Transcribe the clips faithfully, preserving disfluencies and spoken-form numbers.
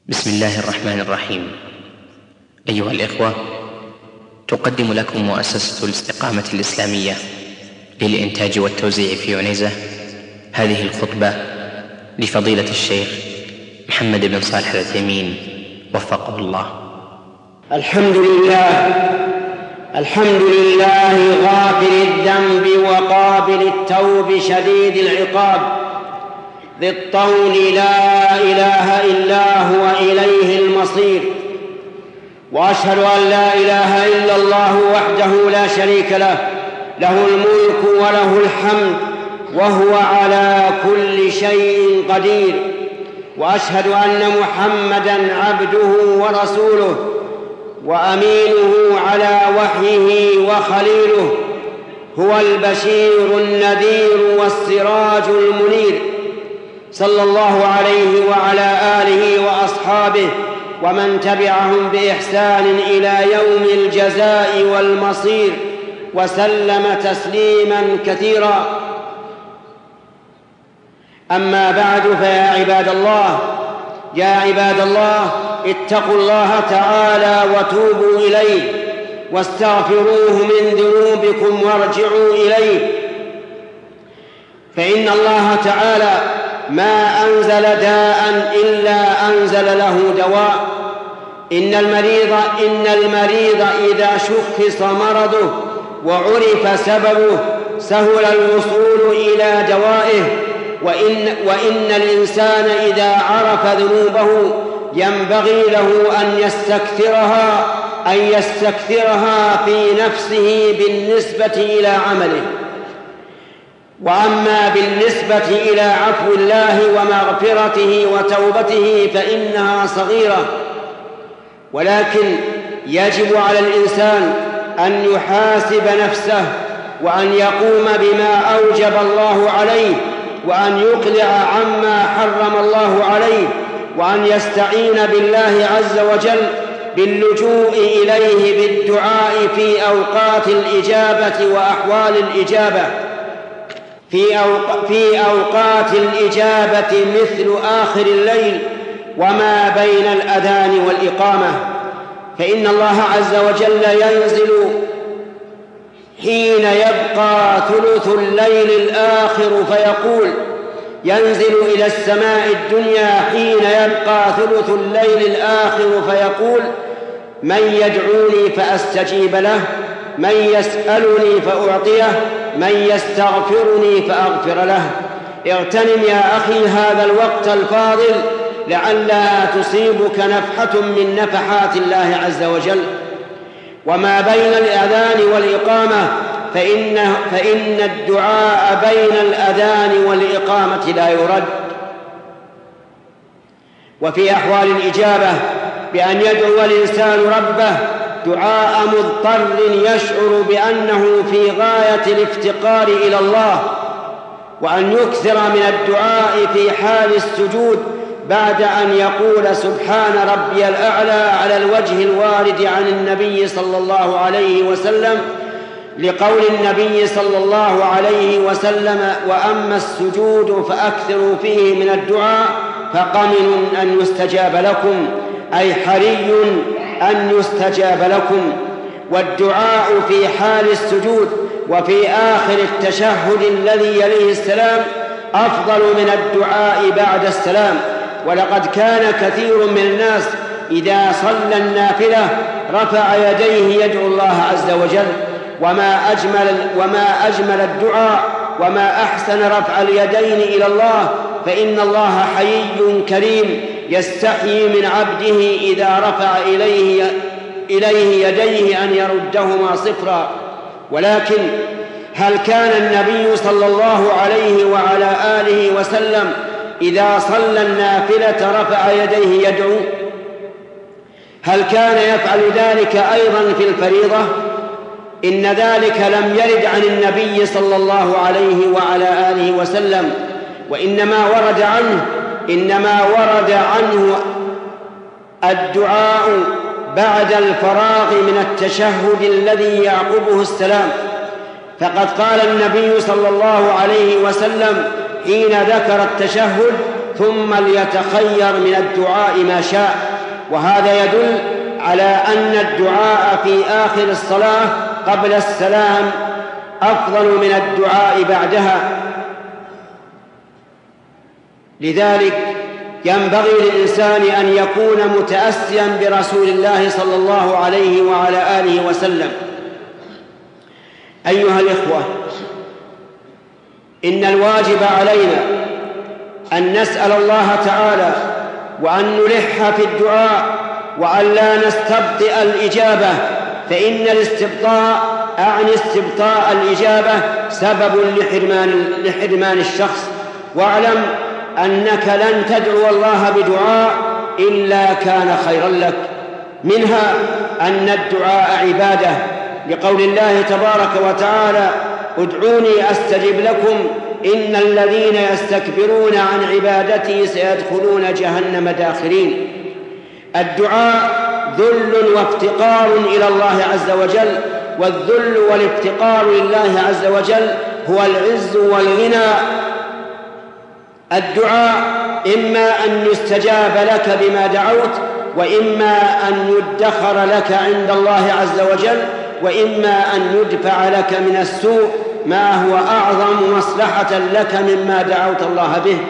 بسم الله الرحمن الرحيم. أيها الإخوة، تقدم لكم مؤسسة الاستقامة الإسلامية للإنتاج والتوزيع في عنيزة هذه الخطبة لفضيلة الشيخ محمد بن صالح العثيمين وفقه الله. الحمد لله الحمد لله غافر الذنب وقابل التوب شديد العقاب ذي الطول لا إله إلا هو إليه المصير، وأشهد أن لا إله إلا الله وحده لا شريك له، له الملك وله الحمد وهو على كل شيء قدير، وأشهد أن محمدًا عبده ورسوله وأمينه على وحيه وخليله، هو البشير النذير والسراج المنير، صلى الله عليه وعلى آله وأصحابه ومن تبعهم بإحسان إلى يوم الجزاء والمصير، وسلم تسليما كثيرا. أما بعد، فيا عباد الله يا عباد الله اتقوا الله تعالى وتوبوا إليه واستغفروه من ذنوبكم وارجعوا إليه، فإن الله تعالى ما أنزل داء إلا أنزل له دواء. إن المريض إن المريض إذا شخص مرضه وعرف سببه سهل الوصول إلى دوائه، وإن, وإن الإنسان إذا عرف ذنوبه ينبغي له أن يستكثرها أن يستكثرها في نفسه بالنسبة إلى عمله. وأما بالنسبة إلى عفو الله ومغفرته وتوبته فإنها صغيرة، ولكن يجب على الإنسان أن يحاسب نفسه وأن يقوم بما أوجب الله عليه، وأن يقلع عما حرم الله عليه، وأن يستعين بالله عز وجل باللجوء إليه بالدعاء في أوقات الإجابة وأحوال الإجابة في, أوق... في أوقات الإجابة مثل آخر الليل وما بين الأذان والإقامة، فإن الله عز وجل ينزل حين يبقى ثلث الليل الآخر فيقول ينزل إلى السماء الدنيا حين يبقى ثلث الليل الآخر فيقول: من يدعوني فأستجيب له، من يسألني فأعطيه، من يستغفرني فأغفر له. اغتنم يا أخي هذا الوقت الفاضل لعلها تصيبك نفحة من نفحات الله عز وجل. وما بين الأذان والإقامة فإن, فإن الدعاء بين الأذان والإقامة لا يرد. وفي أحوال الإجابة بأن يدعو الإنسان ربه دعاء مضطر يشعر بأنه في غاية الافتقار إلى الله، وأن يكثر من الدعاء في حال السجود بعد أن يقول سبحان ربي الأعلى على الوجه الوارد عن النبي صلى الله عليه وسلم، لقول النبي صلى الله عليه وسلم: وأما السجود فأكثروا فيه من الدعاء فقمن أن يستجاب لكم، أي حري أن يستجاب لكم. والدعاء في حال السجود وفي آخر التشهد الذي يليه السلام أفضل من الدعاء بعد السلام. ولقد كان كثير من الناس إذا صلى النافلة رفع يديه يدعو الله عز وجل، وما أجمل, وما أجمل الدعاء وما أحسن رفع اليدين إلى الله، فإن الله حيي كريم يستحيي من عبده إذا رفع إليه, إليه يديه أن يردهما صفرا. ولكن هل كان النبي صلى الله عليه وعلى آله وسلم إذا صلى النافلة رفع يديه يدعو؟ هل كان يفعل ذلك أيضا في الفريضة؟ إن ذلك لم يرد عن النبي صلى الله عليه وعلى آله وسلم، وإنما ورد عنه إنما ورد عنه الدعاء بعد الفراغ من التشهد الذي يعقبه السلام. فقد قال النبي صلى الله عليه وسلم حين ذكر التشهد: ثم ليتخير من الدعاء ما شاء. وهذا يدل على أن الدعاء في آخر الصلاة قبل السلام أفضل من الدعاء بعدها. لذلك ينبغي للإنسان أن يكون متأسيا برسول الله صلى الله عليه وعلى آله وسلم. أيها الإخوة، إن الواجب علينا أن نسأل الله تعالى وأن نلح في الدعاء وأن لا نستبطئ الإجابة، فإن الاستبطاء أعني استبطاء الإجابة سبب لحرمان, لحرمان الشخص. واعلم أنك لن تدعو الله بدعاء إلا كان خيرا لك. منها أن الدعاء عبادة، لقول الله تبارك وتعالى: ادعوني أستجب لكم إن الذين يستكبرون عن عبادتي سيدخلون جهنم داخرين. الدعاء ذل وافتقار إلى الله عز وجل، والذل والافتقار لله عز وجل هو العز والغنى. الدعاء إما أن يستجاب لك بما دعوت، وإما أن يدخر لك عند الله عز وجل، وإما أن يدفع لك من السوء ما هو أعظم مصلحة لك مما دعوت الله به.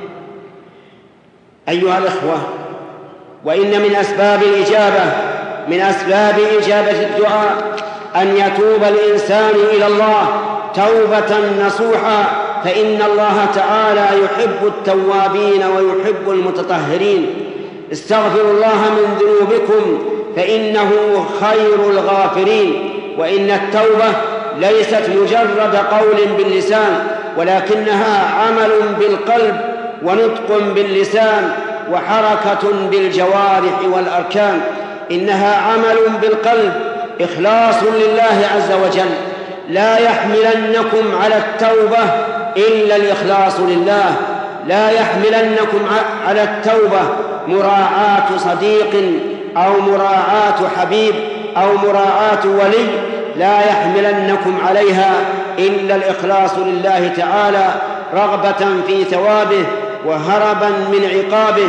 أيها الإخوة، وإن من أسباب الإجابة من أسباب إجابة الدعاء أن يتوب الإنسان إلى الله توبة نصوحا، فإن الله تعالى يحب التوابين ويحب المتطهرين. استغفروا الله من ذنوبكم فإنه خير الغافرين. وإن التوبة ليست مجرد قول باللسان، ولكنها عمل بالقلب ونطق باللسان وحركة بالجوارح والأركان. إنها عمل بالقلب، إخلاص لله عز وجل. لا يحملنكم على التوبة إلا الإخلاص لله. لا يحملنكم على التوبة مراعاة صديق أو مراعاة حبيب أو مراعاة ولي، لا يحملنكم عليها إلا الإخلاص لله تعالى، رغبة في ثوابه وهربا من عقابه.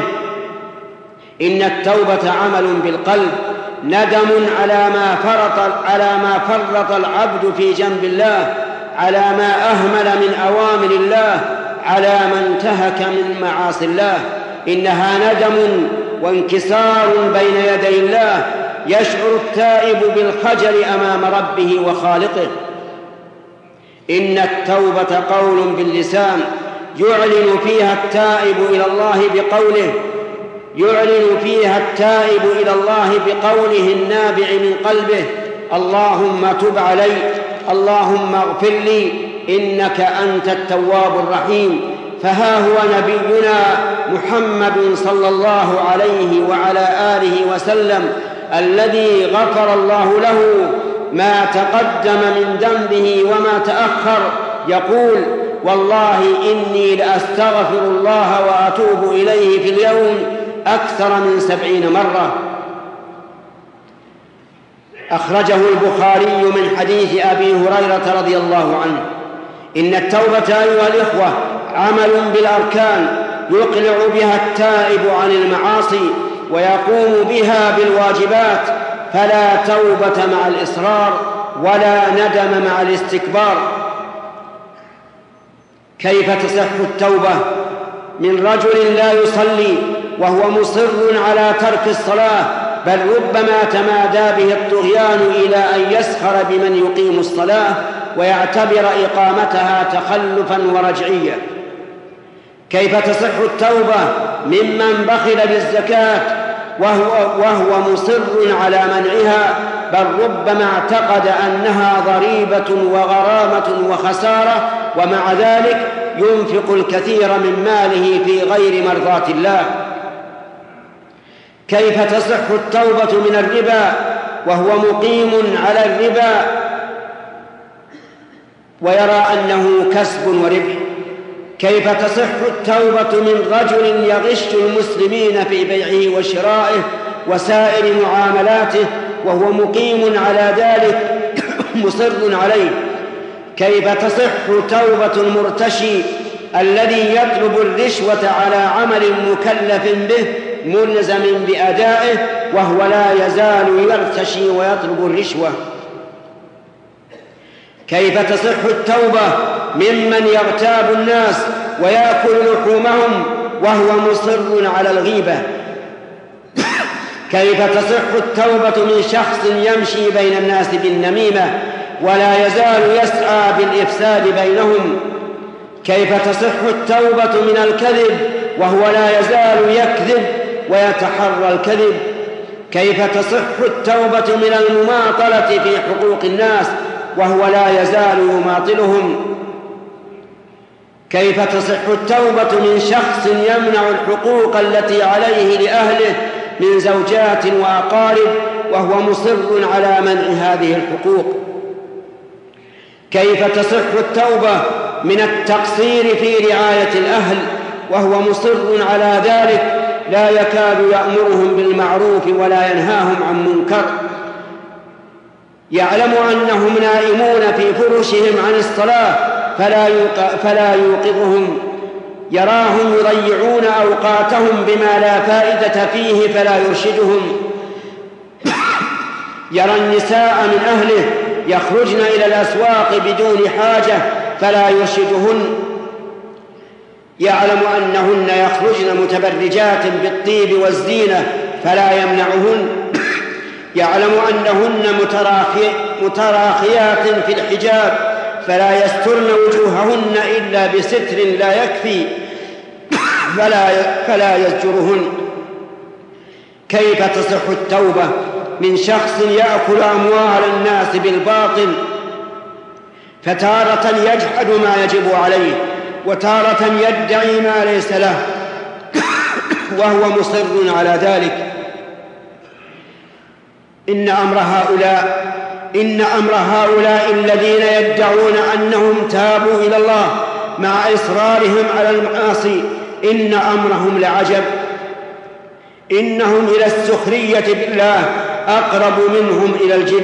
إن التوبة عمل بالقلب، ندم على ما فرط على ما فرط العبد في جنب الله، على ما أهمل من أوامر الله، على ما انتهك من معاصي الله. إنها ندم وانكسار بين يدي الله، يشعر التائب بالخجل أمام ربه وخالقه. إن التوبة قول باللسان يعلن فيها التائب إلى الله بقوله يعلن فيها التائب إلى الله بقوله النابع من قلبه: اللهم تب علي، اللهم اغفر لي، إنك أنت التواب الرحيم. فها هو نبينا محمد صلى الله عليه وعلى آله وسلم الذي غفر الله له ما تقدم من ذنبه وما تأخر، يقول: والله إني لأستغفر الله وأتوب إليه في اليوم أكثر من سبعين مرة. أخرجه البخاري من حديث أبي هريرة رضي الله عنه. إن التوبة أيها الإخوة عمل بالأركان يقلع بها التائب عن المعاصي ويقوم بها بالواجبات، فلا توبة مع الإصرار ولا ندم مع الاستكبار. كيف تصح التوبة من رجل لا يصلي وهو مصر على ترك الصلاة، بل ربما تمادى به الطغيان إلى أن يسخر بمن يقيم الصلاة ويعتبر إقامتها تخلفا ورجعية؟ كيف تصح التوبة ممن بخل بالزكاة وهو, وهو مصر على منعها، بل ربما اعتقد أنها ضريبة وغرامة وخسارة، ومع ذلك ينفق الكثير من ماله في غير مرضاة الله؟ كيف تصح التوبة من الربا وهو مقيم على الربا ويرى أنه كسب وربح؟ كيف تصح التوبة من رجل يغش المسلمين في بيعه وشرائه وسائر معاملاته وهو مقيم على ذلك مصر عليه؟ كيف تصح توبة المرتشي الذي يطلب الرشوة على عمل مكلف به ملزم بأدائه وهو لا يزال يرتشي ويطلب الرشوة. كيف تصح التوبة ممن يغتاب الناس ويأكل لحومهم وهو مصر على الغيبة؟ كيف تصح التوبة من شخص يمشي بين الناس بالنميمة ولا يزال يسعى بالإفساد بينهم؟ كيف تصح التوبة من الكذب وهو لا يزال يكذب ويتحرى الكذب؟ كيف تصح التوبة من المماطلة في حقوق الناس وهو لا يزال يماطلهم؟ كيف تصح التوبة من شخص يمنع الحقوق التي عليه لأهله من زوجات وأقارب وهو مصر على منع هذه الحقوق؟ كيف تصح التوبة من التقصير في رعاية الأهل وهو مصر على ذلك لا يكاد يأمرهم بالمعروف ولا ينهاهم عن منكر؟ يعلم أنهم نائمون في فرشهم عن الصلاة فلا فلا يوقظهم، يراهم يضيعون أوقاتهم بما لا فائدة فيه فلا يرشدهم، يرى النساء من أهله يخرجن إلى الأسواق بدون حاجة فلا يرشدهن، يعلم أنهن يخرجن متبرجات بالطيب والزينة فلا يمنعهن، يعلم أنهن متراخي متراخيات في الحجاب فلا يسترن وجوههن إلا بستر لا يكفي فلا فلا يزجرهن. كيف تصح التوبة من شخص يأكل أموال الناس بالباطل فتارة يجحد ما يجب عليه وتارة يدعي ما ليس له وهو مصر على ذلك؟ إن أمر هؤلاء إن أمر هؤلاء الذين يدعون أنهم تابوا إلى الله مع إصرارهم على المعاصي إن أمرهم لعجب. إنهم إلى السخرية بالله أقرب منهم إلى الجد.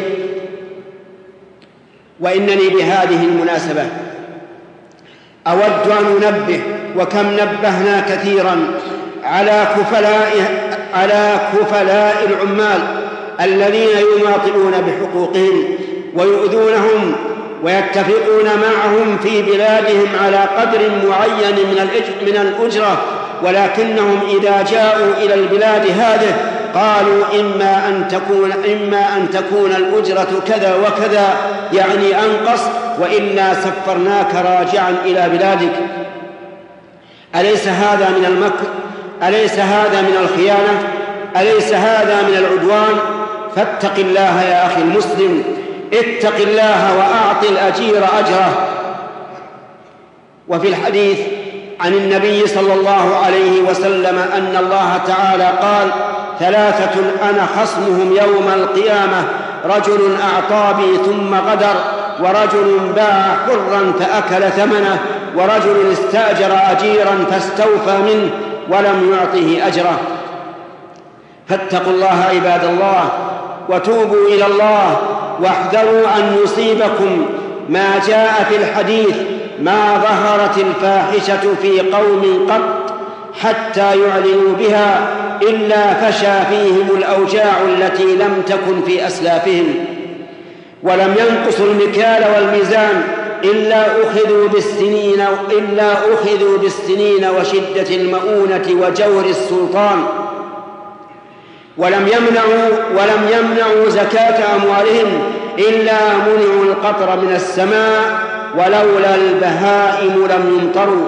وإنني بهذه المناسبة أود أن أنبه وكم نبهنا كثيرا على كفلاء على كفلاء العمال الذين يماطلون بحقوقهم ويؤذونهم ويتفقون معهم في بلادهم على قدر معين من الأجرة، ولكنهم إذا جاءوا إلى البلاد هذه قالوا إما أن تكون إما أن تكون الأجرة كذا وكذا يعني أنقص وإلا سفرناك راجعا إلى بلادك. أليس هذا من المكر؟ أليس هذا من الخيانة؟ أليس هذا من العدوان؟ فاتق الله يا أخي المسلم، اتق الله وأعط الأجير أجره. وفي الحديث عن النبي صلى الله عليه وسلم أن الله تعالى قال: ثلاثة أنا خصمهم يوم القيامة: رجل أعطى بي ثم غدر، ورجل باع حرا فأكل ثمنه، ورجل استأجر أجيرا فاستوفى منه ولم يعطه أجره. فاتقوا الله عباد الله وتوبوا إلى الله واحذروا أن يصيبكم ما جاء في الحديث: ما ظهرت الفاحشة في قوم قط حتى يعلنوا بها إلا فشى فيهم الأوجاع التي لم تكن في أسلافهم، ولم ينقصوا المكيال والميزان إلا أخذوا بالسنين إلا أخذوا بالسنين وشدة المؤونة وجور السلطان، ولم يمنعوا ولم يمنعوا زكاة أموالهم إلا منعوا القطر من السماء، ولولا البهائم لم يمطروا،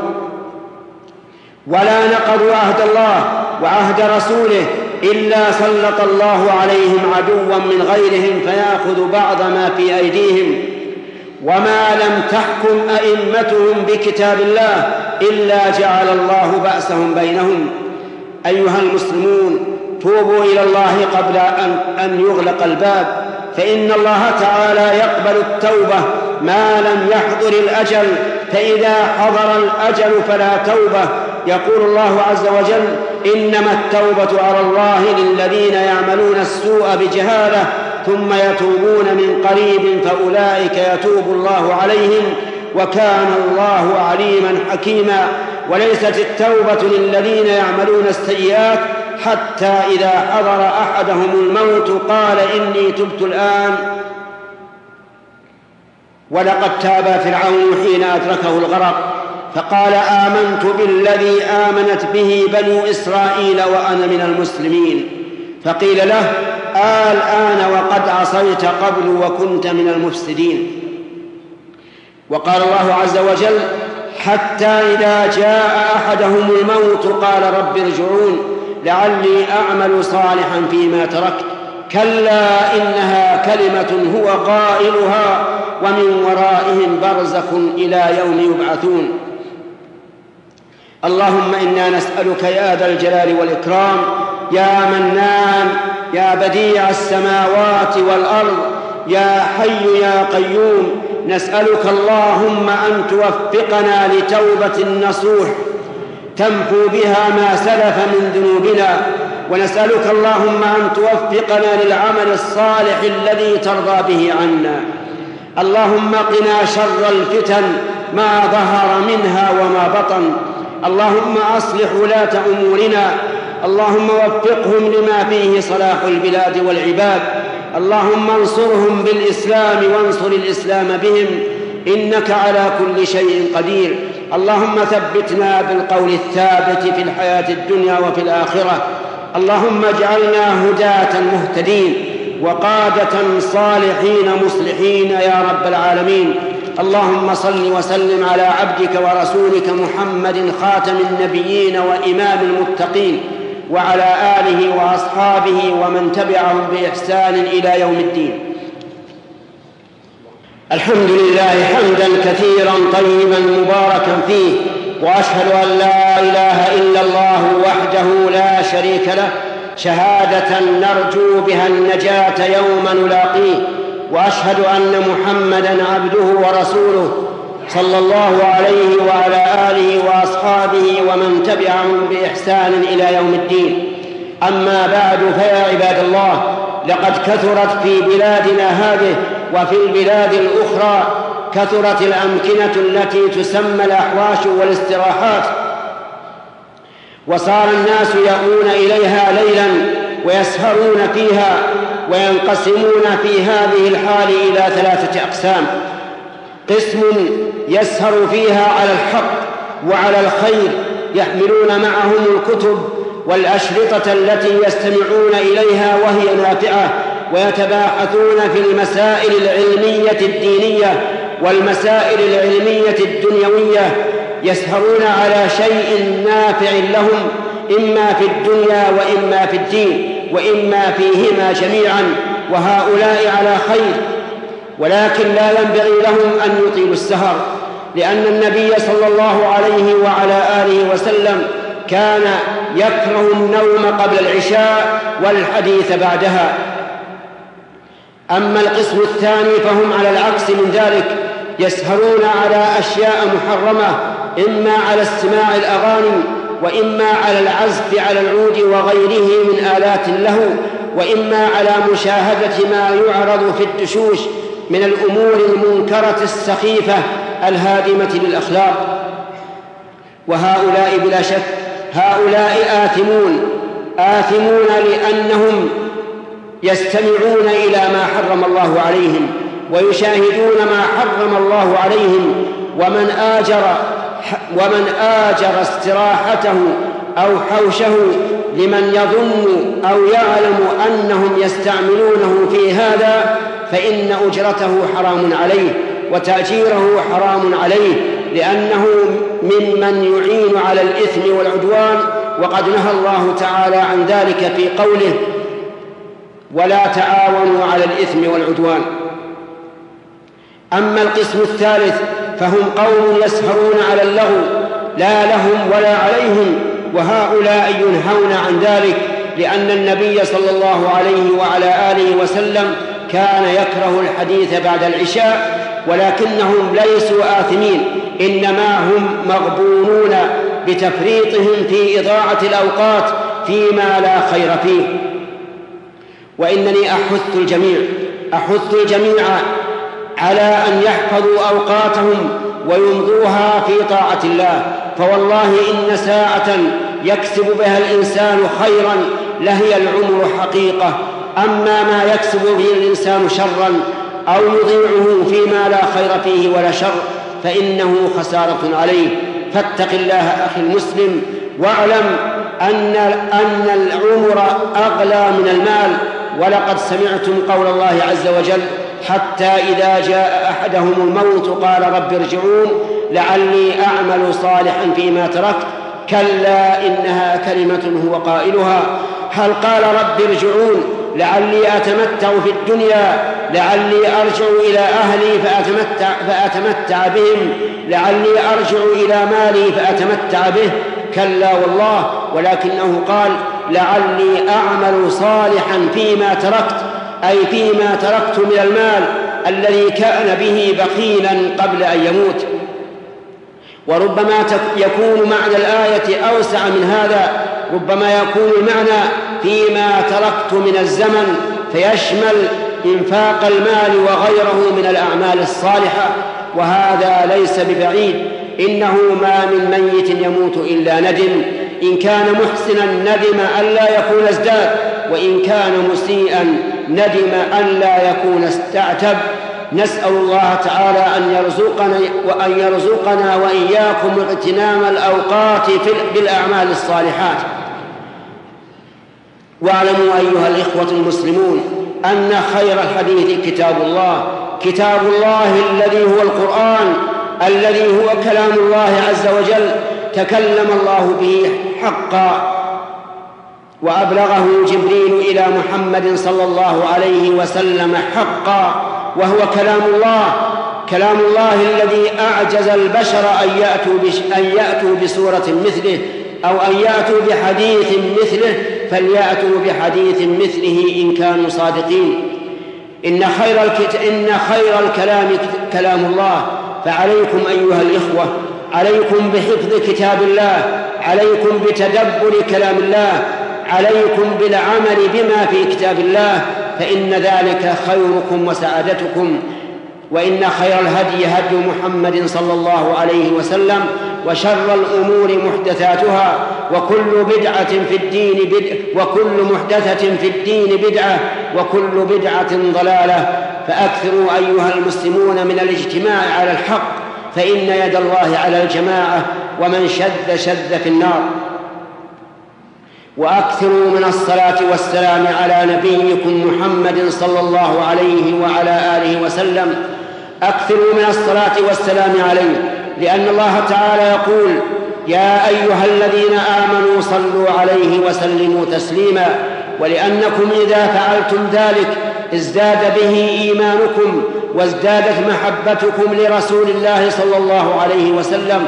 ولا نقضوا عهد الله وعهد رسوله إلا سلط الله عليهم عدوا من غيرهم فيأخذ بعض ما في أيديهم، وما لم تحكم أئمتهم بكتاب الله إلا جعل الله بأسهم بينهم. أيها المسلمون، توبوا إلى الله قبل أن, أن يغلق الباب، فإن الله تعالى يقبل التوبة ما لم يحضر الأجل، فإذا حضر الأجل فلا توبة. يقول الله عز وجل: إنما التوبة على الله للذين يعملون السوء بجهالة ثم يتوبون من قريب فأولئك يتوب الله عليهم وكان الله عليما حكيما. وليست التوبة للذين يعملون السيئات حتى إذا حضر أحدهم الموت قال إني تبت الآن. ولقد تاب فرعون حين أدركه الغرق فقال آمنت بالذي آمنت به بنو إسرائيل وأنا من المسلمين. فقيل له الآن وقد عصيت قبل وكنت من المفسدين. وقال الله عز وجل حتى إذا جاء أحدهم الموت قال رب ارجعون لعلي أعمل صالحا فيما تركت كلا إنها كلمة هو قائلها ومن ورائهم برزخ إلى يوم يبعثون. اللهم إنا نسألك يا ذا الجلال والإكرام يا منان يا بديع السماوات والأرض يا حي يا قيوم، نسألك اللهم أن توفقنا لتوبة نصوح تمحو بها ما سلف من ذنوبنا، ونسألك اللهم أن توفقنا للعمل الصالح الذي ترضى به عنا. اللهم قنا شر الفتن ما ظهر منها وما بطن. اللهم أصلح ولاة أمورنا، اللهم وفقهم لما فيه صلاح البلاد والعباد. اللهم انصرهم بالإسلام وانصر الإسلام بهم إنك على كل شيء قدير. اللهم ثبتنا بالقول الثابت في الحياة الدنيا وفي الآخرة. اللهم اجعلنا هداة مهتدين وقادة صالحين مصلحين يا رب العالمين. اللهم صل وسلم على عبدك ورسولك محمد خاتم النبيين وإمام المتقين وعلى آله وأصحابه ومن تبعهم بإحسان إلى يوم الدين. الحمد لله حمدا كثيرا طيبا مباركا فيه، وأشهد أن لا إله إلا الله وحده لا شريك له شهادة نرجو بها النجاة يوم نلاقيه، وأشهد أن محمدا عبده ورسوله صلى الله عليه وعلى آله وأصحابه ومن تبعهم بإحسان إلى يوم الدين. أما بعد، فيا عباد الله، لقد كثرت في بلادنا هذه وفي البلاد الأخرى كثرت الأمكنة التي تسمى الأحواش والاستراحات، وصار الناس يأوون إليها ليلا ويسهرون فيها، وينقسمون في هذه الحال إلى ثلاثة أقسام: قسم يسهر فيها على الحق وعلى الخير، يحملون معهم الكتب والأشرطة التي يستمعون إليها وهي نافعة، ويتباحثون في المسائل العلمية الدينية والمسائل العلمية الدنيوية، يسهرون على شيء نافع لهم إما في الدنيا وإما في الدين وإما فيهما جميعا، وهؤلاء على خير، ولكن لا ينبغي لهم أن يطيلوا السهر، لأن النبي صلى الله عليه وعلى آله وسلم كان يكره النوم قبل العشاء والحديث بعدها. أما القسم الثاني فهم على العكس من ذلك، يسهرون على أشياء محرمة، إما على استماع الأغاني، وإما على العزف على العود وغيره من آلات اللهو، وإما على مشاهدة ما يعرض في الدشوش من الأمور المنكرة السخيفة الهادمة للأخلاق. وهؤلاء بلا شك هؤلاء آثمون آثمون لأنهم يستمعون إلى ما حرم الله عليهم ويشاهدون ما حرم الله عليهم. ومن آجر ومن آجر استراحته أو حوشه لمن يظن أو يعلم أنهم يستعملونه في هذا فإن أجرته حرام عليه وتأجيره حرام عليه، لأنه ممن يعين على الإثم والعدوان، وقد نهى الله تعالى عن ذلك في قوله: ولا تعاونوا على الإثم والعدوان. أما القسم الثالث فهم قوم يسهرون على اللغو لا لهم ولا عليهم، وهؤلاء ينهون عن ذلك، لأن النبي صلى الله عليه وعلى آله وسلم كان يكره الحديث بعد العشاء، ولكنهم ليسوا آثمين، إنما هم مغبونون بتفريطهم في إضاعة الأوقات فيما لا خير فيه. وإنني أحث الجميع أحث الجميع على أن يحفظوا أوقاتهم ويمضوها في طاعة الله. فوالله إن ساعة يكسب بها الإنسان خيرا لهي العمر حقيقة، أما ما يكسب به الإنسان شرا أو يضيعه فيما لا خير فيه ولا شر فإنه خسارة عليه. فاتق الله أخي المسلم، واعلم أن أن العمر أغلى من المال. ولقد سمعتم قول الله عز وجل: حتى إذا جاء أحدهم الموت قال رب ارجعون لعلي أعمل صالحا فيما تركت كلا إنها كلمة هو قائلها. هل قال رب ارجعون لعلي أتمتع في الدنيا، لعلي أرجع إلى أهلي فأتمتع, فأتمتع بهم، لعلي أرجع إلى مالي فأتمتع به؟ كلا والله، ولكنه قال لعلي أعمل صالحا فيما تركت، أي فيما تركت من المال الذي كان به بخيلا قبل أن يموت. وربما يكون معنى الآية أوسع من هذا، ربما يكون المعنى فيما تركت من الزمن فيشمل إنفاق المال وغيره من الأعمال الصالحة، وهذا ليس ببعيد. إنه ما من ميت يموت إلا ندم، إن كان محسنا ندم ألا يكون ازداد، وإن كان مسيئا ندم ألا يكون استعتب. نسأل الله تعالى أن يرزقنا وأن يرزقنا وإياكم اغتنام الأوقات بالأعمال الصالحات. واعلموا أيها الإخوة المسلمون أن خير الحديث كتاب الله، كتاب الله الذي هو القرآن، الذي هو كلام الله عز وجل، تكلم الله به حقا وأبلغه جبريل إلى محمد صلى الله عليه وسلم حقا، وهو كلام الله، كلام الله الذي أعجز البشر أن يأتوا, أن يأتوا بسورة مثله أو أن يأتوا بحديث مثله، فليأتوا بحديث مثله إن كانوا صادقين. إن خير, الكت... إن خير الكلام كلام الله. فعليكم أيها الإخوة، عليكم بحفظ كتاب الله، عليكم بتدبر كلام الله، عليكم بالعمل بما في كتاب الله، فإن ذلك خيركم وسعادتكم. وإن خير الهدي هدي محمد صلى الله عليه وسلم، وشر الأمور محدثاتها، وكل بدعة في الدين بدعة، وكل محدثة في الدين بدعة، وكل بدعة ضلالة. فأكثروا أيها المسلمون من الاجتماع على الحق، فإن يد الله على الجماعة، ومن شد شد في النار. وأكثروا من الصلاة والسلام على نبيكم محمد صلى الله عليه وعلى آله وسلم. أكثروا من الصلاة والسلام عليه، لأن الله تعالى يقول: يا أيها الذين آمنوا صلوا عليه وسلموا تسليما. ولأنكم إذا فعلتم ذلك ازداد به إيمانكم، وازدادت محبتكم لرسول الله صلى الله عليه وسلم،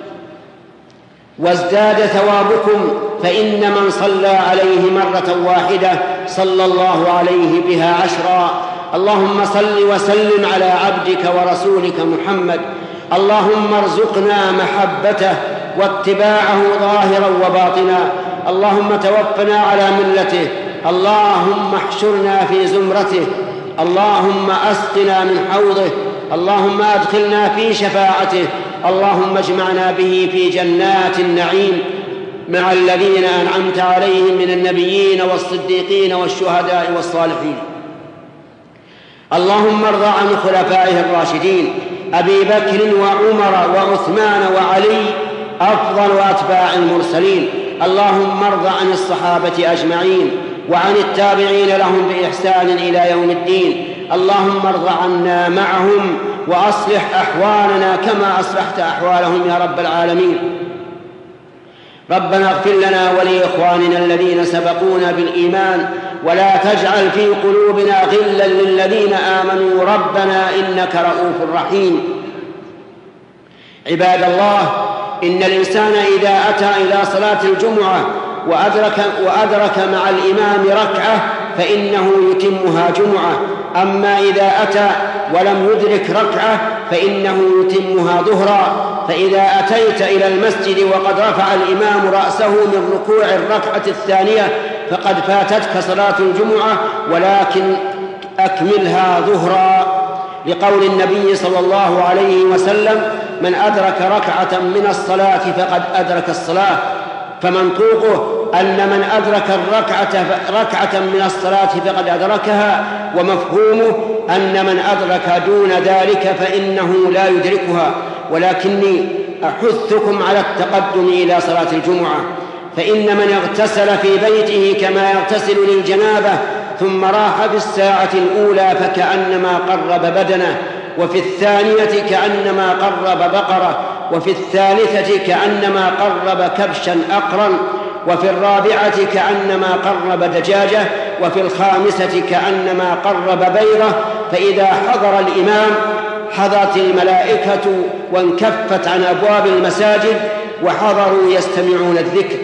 وازداد ثوابكم. فإن من صلى عليه مرة واحدة صلى الله عليه بها عشرا. اللهم صل وسلم على عبدك ورسولك محمد. اللهم ارزقنا محبته واتباعه ظاهرا وباطنا. اللهم توفنا على ملته. اللهم احشرنا في زمرته. اللهم أسقنا من حوضه. اللهم أدخلنا في شفاعته. اللهم اجمعنا به في جنات النعيم مع الذين أنعمت عليهم من النبيين والصديقين والشهداء والصالحين. اللهم ارض عن خلفائه الراشدين أبي بكر وعمر وعثمان وعلي أفضل أتباع المرسلين. اللهم ارض عن الصحابة أجمعين وعن التابعين لهم بإحسان إلى يوم الدين. اللهم ارض عنا معهم وأصلح أحوالنا كما أصلحت أحوالهم يا رب العالمين. ربنا اغفر لنا ولإخواننا الذين سبقونا بالإيمان، ولا تجعل في قلوبنا غلا للذين آمنوا ربنا إنك رؤوف رحيم. عباد الله، إن الإنسان إذا أتى إلى صلاة الجمعة وأدرك, وأدرك مع الإمام ركعة فإنه يتمها جمعة. أما إذا أتى ولم يدرك ركعة فإنه يتمها ظهرا. فإذا أتيت إلى المسجد وقد رفع الإمام رأسه من ركوع الركعة الثانية فقد فاتتك صلاة الجمعة، ولكن أكملها ظهرا، لقول النبي صلى الله عليه وسلم: من أدرك ركعة من الصلاة فقد أدرك الصلاة، فمنطوقه أن من أدرك الركعة ركعة من الصلاة فقد أدركها، ومفهومه أن من أدرك دون ذلك فإنه لا يدركها. ولكني أحثكم على التقدم إلى صلاة الجمعة، فإن من اغتسل في بيته كما يغتسل للجنابة ثم راح في الساعة الأولى فكأنما قرب بدنه، وفي الثانية كأنما قرب بقرة، وفي الثالثة كأنما قرب كبشا أقرا، وفي الرابعة كأنما قرب دجاجة، وفي الخامسة كأنما قرب بيضة. فإذا حضر الإمام حضرت الملائكة وانكفت عن أبواب المساجد وحضروا يستمعون الذكر.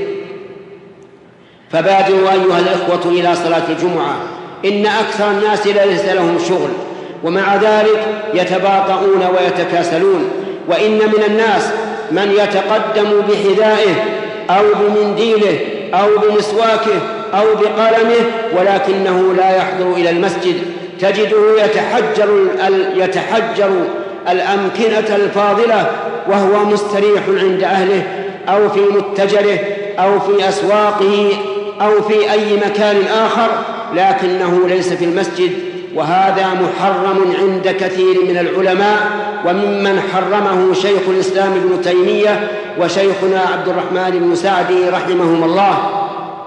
فبادروا أيها الإخوة إلى صلاة الجمعة، إن أكثر الناس ليس لهم شغل، ومع ذلك يتباطؤون ويتكاسلون. وإن من الناس من يتقدم بحذائه أو بمنديله أو بمسواكه أو بقلمه ولكنه لا يحضر إلى المسجد، تجده يتحجر, يتحجر الأمكنة الفاضلة وهو مستريح عند أهله أو في متجره أو في أسواقه أو في أي مكان آخر، لكنه ليس في المسجد، وهذا محرم عند كثير من العلماء، وممن حرمه شيخ الإسلام ابن تيمية وشيخنا عبد الرحمن بن سعدي رحمهم الله.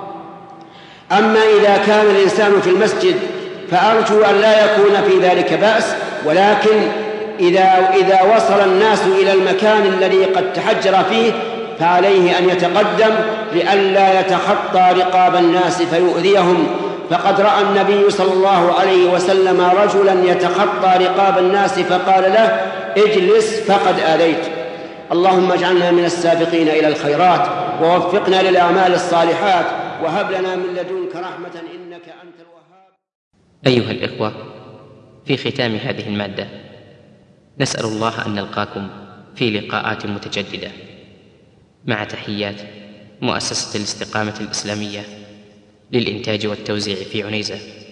أما إذا كان الإنسان في المسجد فأرجو أن لا يكون في ذلك بأس، ولكن إذا, إذا وصل الناس إلى المكان الذي قد تحجر فيه فعليه أن يتقدم لئلا يتخطى رقاب الناس فيؤذيهم. فقد رأى النبي صلى الله عليه وسلم رجلا يتخطى رقاب الناس فقال له: اجلس فقد آذيت. اللهم اجعلنا من السابقين إلى الخيرات، ووفقنا للأعمال الصالحات، وهب لنا من لدنك رحمة إنك أنت الوهاب. أيها الإخوة، في ختام هذه المادة نسأل الله أن نلقاكم في لقاءات متجددة، مع تحيات مؤسسة الاستقامة الإسلامية للإنتاج والتوزيع في عنيزة.